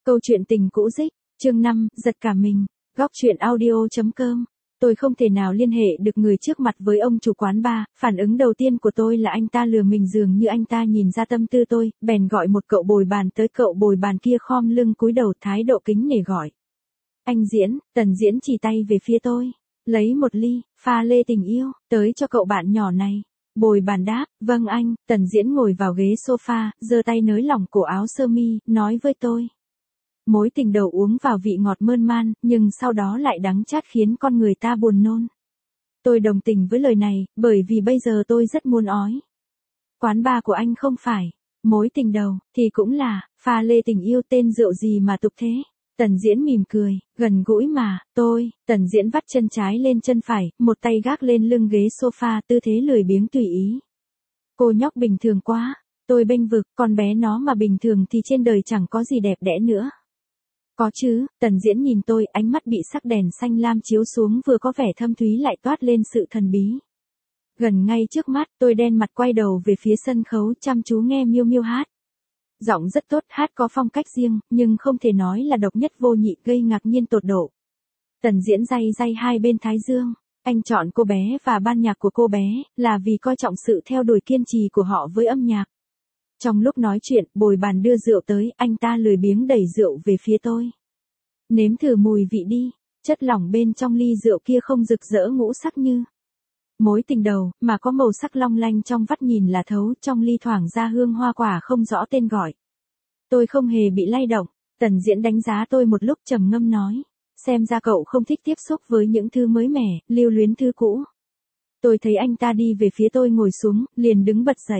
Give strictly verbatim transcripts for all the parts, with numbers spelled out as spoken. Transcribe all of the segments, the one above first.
Câu chuyện tình cũ dích, chương năm, giật cả mình, góc truyện audio.com. Tôi không thể nào liên hệ được người trước mặt với ông chủ quán bar, phản ứng đầu tiên của tôi là anh ta lừa mình, dường như anh ta nhìn ra tâm tư tôi, bèn gọi một cậu bồi bàn tới. Cậu bồi bàn kia khom lưng cúi đầu, thái độ kính nể gọi. Anh Diễn. Tần Diễn chỉ tay về phía tôi, lấy một ly, pha lê tình yêu, tới cho cậu bạn nhỏ này. Bồi bàn đáp, vâng anh. Tần Diễn ngồi vào ghế sofa, giơ tay nới lỏng cổ áo sơ mi, nói với tôi. Mối tình đầu uống vào vị ngọt mơn man, nhưng sau đó lại đắng chát khiến con người ta buồn nôn. Tôi đồng tình với lời này, bởi vì bây giờ tôi rất muốn ói. Quán bar của anh không phải mối tình đầu, thì cũng là pha lê tình yêu, tên rượu gì mà tục thế. Tần Diễn mỉm cười, gần gũi mà. Tôi. Tần Diễn vắt chân trái lên chân phải, một tay gác lên lưng ghế sofa, tư thế lười biếng tùy ý. Cô nhóc bình thường quá. Tôi bênh vực, con bé nó mà bình thường thì trên đời chẳng có gì đẹp đẽ nữa. Có chứ. Tần Diễn nhìn tôi, ánh mắt bị sắc đèn xanh lam chiếu xuống, vừa có vẻ thâm thúy lại toát lên sự thần bí. Gần ngay trước mắt, tôi đen mặt quay đầu về phía sân khấu, chăm chú nghe Miêu Miêu hát. Giọng rất tốt, hát có phong cách riêng, nhưng không thể nói là độc nhất vô nhị, gây ngạc nhiên tột độ. Tần Diễn day day hai bên thái dương. Anh chọn cô bé và ban nhạc của cô bé, là vì coi trọng sự theo đuổi kiên trì của họ với âm nhạc. Trong lúc nói chuyện, bồi bàn đưa rượu tới, anh ta lười biếng đẩy rượu về phía tôi. Nếm thử mùi vị đi. Chất lỏng bên trong ly rượu kia không rực rỡ ngũ sắc như mối tình đầu, mà có màu sắc long lanh trong vắt nhìn là thấu, trong ly thoảng ra hương hoa quả không rõ tên gọi. Tôi không hề bị lay động. Tần Diễn đánh giá tôi một lúc, trầm ngâm nói. Xem ra cậu không thích tiếp xúc với những thứ mới mẻ, lưu luyến thứ cũ. Tôi thấy anh ta đi về phía tôi ngồi xuống, liền đứng bật dậy.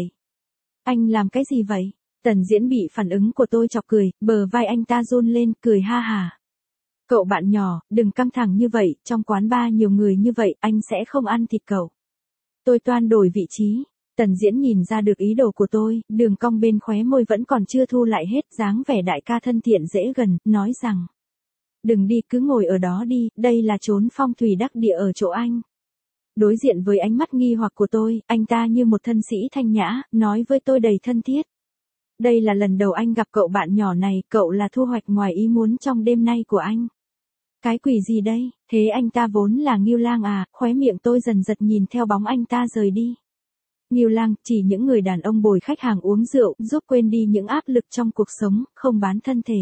Anh làm cái gì vậy? Tần Diễn bị phản ứng của tôi chọc cười, bờ vai anh ta run lên, cười ha hà. Cậu bạn nhỏ, đừng căng thẳng như vậy, trong quán bar nhiều người như vậy, anh sẽ không ăn thịt cậu. Tôi toan đổi vị trí. Tần Diễn nhìn ra được ý đồ của tôi, đường cong bên khóe môi vẫn còn chưa thu lại hết, dáng vẻ đại ca thân thiện dễ gần, nói rằng. Đừng đi, cứ ngồi ở đó đi, đây là chốn phong thủy đắc địa ở chỗ anh. Đối diện với ánh mắt nghi hoặc của tôi, anh ta như một thân sĩ thanh nhã, nói với tôi đầy thân thiết. Đây là lần đầu anh gặp cậu bạn nhỏ này, cậu là thu hoạch ngoài ý muốn trong đêm nay của anh. Cái quỷ gì đây, thế anh ta vốn là Ngưu Lang à? Khóe miệng tôi dần giật nhìn theo bóng anh ta rời đi. Ngưu Lang, chỉ những người đàn ông bồi khách hàng uống rượu, giúp quên đi những áp lực trong cuộc sống, không bán thân thể.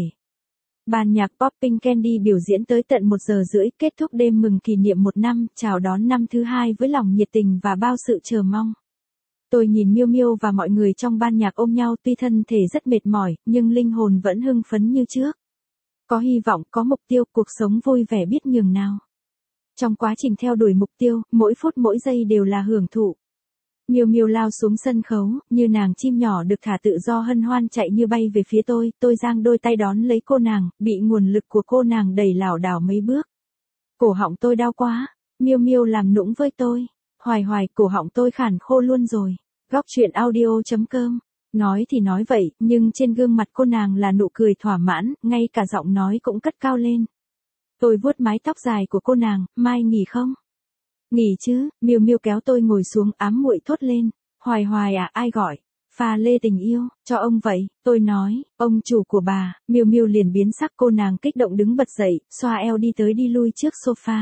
Ban nhạc Popping Candy biểu diễn tới tận một giờ rưỡi, kết thúc đêm mừng kỷ niệm một năm, chào đón năm thứ hai với lòng nhiệt tình và bao sự chờ mong. Tôi nhìn Miêu Miêu và mọi người trong ban nhạc ôm nhau, tuy thân thể rất mệt mỏi, nhưng linh hồn vẫn hưng phấn như trước. Có hy vọng, có mục tiêu, cuộc sống vui vẻ biết nhường nào. Trong quá trình theo đuổi mục tiêu, mỗi phút mỗi giây đều là hưởng thụ. Miêu Miêu lao xuống sân khấu, như nàng chim nhỏ được thả tự do hân hoan chạy như bay về phía tôi, tôi giang đôi tay đón lấy cô nàng, bị nguồn lực của cô nàng đẩy lảo đảo mấy bước. Cổ họng tôi đau quá. Miêu Miêu làm nũng với tôi. Hoài hoài, cổ họng tôi khản khô luôn rồi. Góc truyện audio.com. Nói thì nói vậy, nhưng trên gương mặt cô nàng là nụ cười thỏa mãn, ngay cả giọng nói cũng cất cao lên. Tôi vuốt mái tóc dài của cô nàng, mai nghỉ không? Nghỉ chứ. Miêu Miêu kéo tôi ngồi xuống, ám muội thốt lên. Hoài hoài à, ai gọi? Pha lê tình yêu, cho ông vậy. Tôi nói, ông chủ của bà. Miêu Miêu liền biến sắc, cô nàng kích động đứng bật dậy, xoa eo đi tới đi lui trước sofa.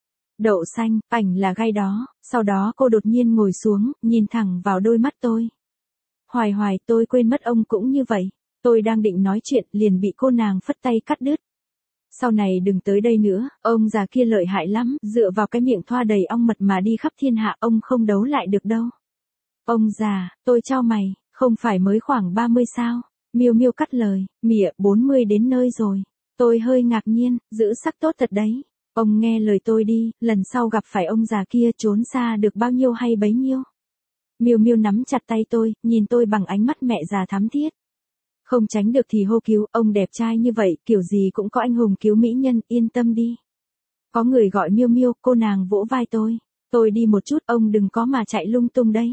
Đậu xanh, ảnh là gai đó. Sau đó cô đột nhiên ngồi xuống, nhìn thẳng vào đôi mắt tôi. Hoài hoài, tôi quên mất ông cũng như vậy. Tôi đang định nói chuyện, liền bị cô nàng phất tay cắt đứt. Sau này đừng tới đây nữa, ông già kia lợi hại lắm, dựa vào cái miệng thoa đầy ong mật mà đi khắp thiên hạ, ông không đấu lại được đâu. Ông già, tôi chau mày, không phải mới khoảng ba mươi sao? Miêu Miêu cắt lời, mỉa, bốn mươi đến nơi rồi. Tôi hơi ngạc nhiên, giữ sắc tốt thật đấy. Ông nghe lời tôi đi, lần sau gặp phải ông già kia trốn xa được bao nhiêu hay bấy nhiêu. Miêu Miêu nắm chặt tay tôi, nhìn tôi bằng ánh mắt mẹ già thắm thiết. Không tránh được thì hô cứu, ông đẹp trai như vậy, kiểu gì cũng có anh hùng cứu mỹ nhân, yên tâm đi. Có người gọi Miêu Miêu, cô nàng vỗ vai tôi. Tôi đi một chút, ông đừng có mà chạy lung tung đấy.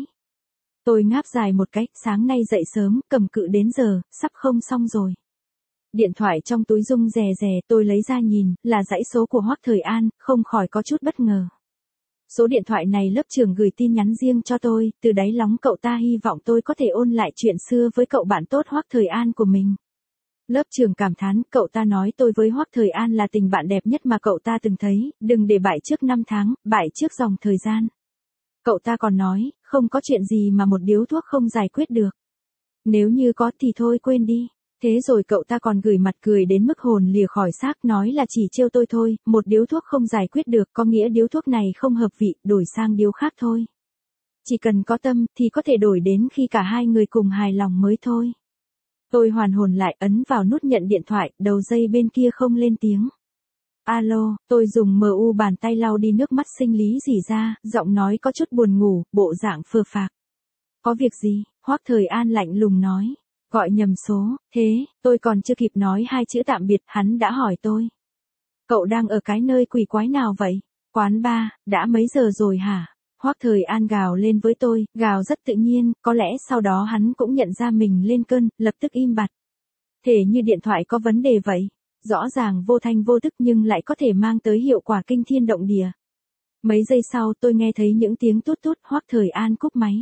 Tôi ngáp dài một cái, sáng nay dậy sớm, cầm cự đến giờ, sắp không xong rồi. Điện thoại trong túi rung rè rè, tôi lấy ra nhìn, là dãy số của Hoắc Thời An, không khỏi có chút bất ngờ. Số điện thoại này lớp trưởng gửi tin nhắn riêng cho tôi, từ đáy lòng cậu ta hy vọng tôi có thể ôn lại chuyện xưa với cậu bạn tốt Hoắc Thời An của mình. Lớp trưởng cảm thán, cậu ta nói tôi với Hoắc Thời An là tình bạn đẹp nhất mà cậu ta từng thấy, đừng để bại trước năm tháng, bại trước dòng thời gian. Cậu ta còn nói, không có chuyện gì mà một điếu thuốc không giải quyết được. Nếu như có thì thôi quên đi. Thế rồi cậu ta còn gửi mặt cười đến mức hồn lìa khỏi xác, nói là chỉ trêu tôi thôi, một điếu thuốc không giải quyết được có nghĩa điếu thuốc này không hợp vị, đổi sang điếu khác thôi. Chỉ cần có tâm thì có thể đổi đến khi cả hai người cùng hài lòng mới thôi. Tôi hoàn hồn lại, ấn vào nút nhận điện thoại, đầu dây bên kia không lên tiếng. Alo, tôi dùng mờ u bàn tay lau đi nước mắt sinh lý rỉ ra, giọng nói có chút buồn ngủ, bộ dạng phờ phạc. Có việc gì? Hoắc Thời An lạnh lùng nói. Gọi nhầm số, thế, tôi còn chưa kịp nói hai chữ tạm biệt, hắn đã hỏi tôi. Cậu đang ở cái nơi quỷ quái nào vậy? Quán bar, đã mấy giờ rồi hả? Hoắc Thời An gào lên với tôi, gào rất tự nhiên, có lẽ sau đó hắn cũng nhận ra mình lên cơn, lập tức im bặt. Thể như điện thoại có vấn đề vậy. Rõ ràng vô thanh vô tức nhưng lại có thể mang tới hiệu quả kinh thiên động địa. Mấy giây sau tôi nghe thấy những tiếng tút tút, Hoắc Thời An cúp máy.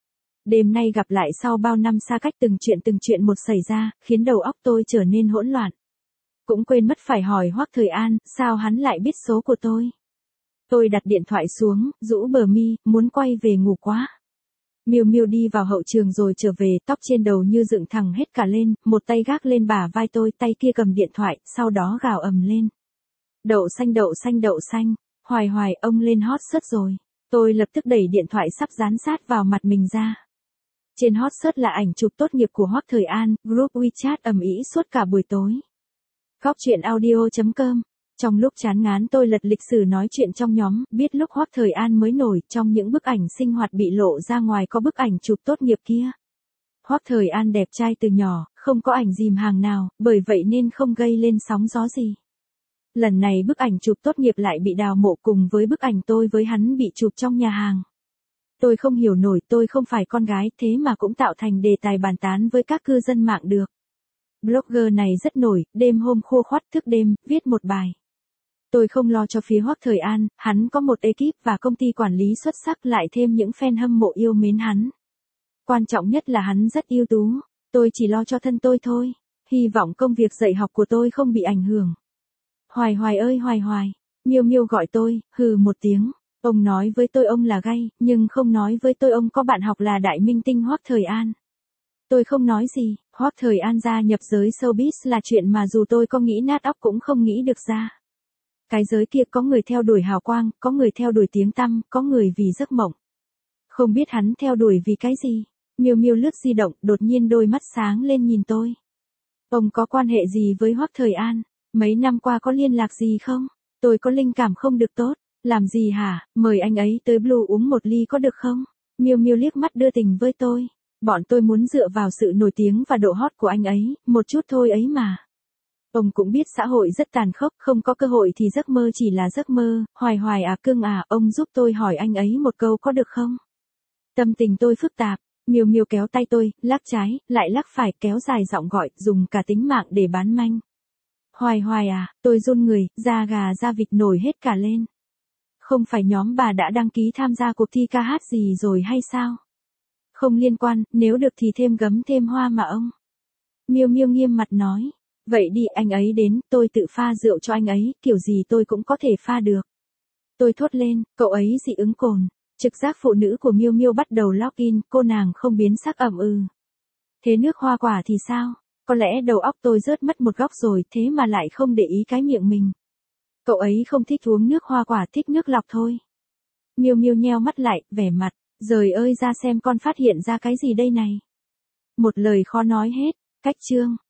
Đêm nay gặp lại sau bao năm xa cách, từng chuyện từng chuyện một xảy ra, khiến đầu óc tôi trở nên hỗn loạn. Cũng quên mất phải hỏi Hoắc Thời An, sao hắn lại biết số của tôi. Tôi đặt điện thoại xuống, rũ bờ mi, muốn quay về ngủ quá. Miêu Miêu đi vào hậu trường rồi trở về, tóc trên đầu như dựng thẳng hết cả lên, một tay gác lên bả vai tôi, tay kia cầm điện thoại, sau đó gào ầm lên. Đậu xanh đậu xanh đậu xanh, Hoài Hoài ông lên hot search rồi. Tôi lập tức đẩy điện thoại sắp dán sát vào mặt mình ra. Trên hot search là ảnh chụp tốt nghiệp của Hoắc Thời An, group WeChat ầm ĩ suốt cả buổi tối. Góc truyện audio chấm com. Trong lúc chán ngán tôi lật lịch sử nói chuyện trong nhóm, biết lúc Hoắc Thời An mới nổi, trong những bức ảnh sinh hoạt bị lộ ra ngoài có bức ảnh chụp tốt nghiệp kia. Hoắc Thời An đẹp trai từ nhỏ, không có ảnh dìm hàng nào, bởi vậy nên không gây lên sóng gió gì. Lần này bức ảnh chụp tốt nghiệp lại bị đào mộ cùng với bức ảnh tôi với hắn bị chụp trong nhà hàng. Tôi không hiểu nổi, tôi không phải con gái, thế mà cũng tạo thành đề tài bàn tán với các cư dân mạng được. Blogger này rất nổi, đêm hôm khô khoắt thức đêm, viết một bài. Tôi không lo cho phía Hoắc Thời An, hắn có một ekip và công ty quản lý xuất sắc, lại thêm những fan hâm mộ yêu mến hắn. Quan trọng nhất là hắn rất ưu tú, tôi chỉ lo cho thân tôi thôi, hy vọng công việc dạy học của tôi không bị ảnh hưởng. Hoài Hoài ơi Hoài Hoài, Miêu Miêu gọi tôi, hừ một tiếng. Ông nói với tôi ông là gay, nhưng không nói với tôi ông có bạn học là đại minh tinh Hoắc Thời An. Tôi không nói gì, Hoắc Thời An gia nhập giới showbiz là chuyện mà dù tôi có nghĩ nát óc cũng không nghĩ được ra. Cái giới kia có người theo đuổi hào quang, có người theo đuổi tiếng tăm, có người vì giấc mộng. Không biết hắn theo đuổi vì cái gì. Miêu Miêu lướt di động, đột nhiên đôi mắt sáng lên nhìn tôi. Ông có quan hệ gì với Hoắc Thời An? Mấy năm qua có liên lạc gì không? Tôi có linh cảm không được tốt. Làm gì hả? Mời anh ấy tới Blue uống một ly có được không? Miêu Miêu liếc mắt đưa tình với tôi. Bọn tôi muốn dựa vào sự nổi tiếng và độ hot của anh ấy, một chút thôi ấy mà. Ông cũng biết xã hội rất tàn khốc, không có cơ hội thì giấc mơ chỉ là giấc mơ. Hoài Hoài à cưng à, ông giúp tôi hỏi anh ấy một câu có được không? Tâm tình tôi phức tạp. Miêu Miêu kéo tay tôi, lắc trái, lại lắc phải, kéo dài giọng gọi, dùng cả tính mạng để bán manh. Hoài Hoài à, tôi run người, da gà da vịt nổi hết cả lên. Không phải nhóm bà đã đăng ký tham gia cuộc thi ca hát gì rồi hay sao? Không liên quan, nếu được thì thêm gấm thêm hoa mà ông. Miêu Miêu nghiêm mặt nói. Vậy đi, anh ấy đến, tôi tự pha rượu cho anh ấy, kiểu gì tôi cũng có thể pha được. Tôi thốt lên, cậu ấy dị ứng cồn. Trực giác phụ nữ của Miêu Miêu bắt đầu login, cô nàng không biến sắc ẩm ừ. Thế nước hoa quả thì sao? Có lẽ đầu óc tôi rớt mất một góc rồi, thế mà lại không để ý cái miệng mình. Cậu ấy không thích uống nước hoa quả, thích nước lọc thôi. Miêu Miêu nheo mắt lại, vẻ mặt, giời ơi ra xem con phát hiện ra cái gì đây này. Một lời khó nói hết, cách chương.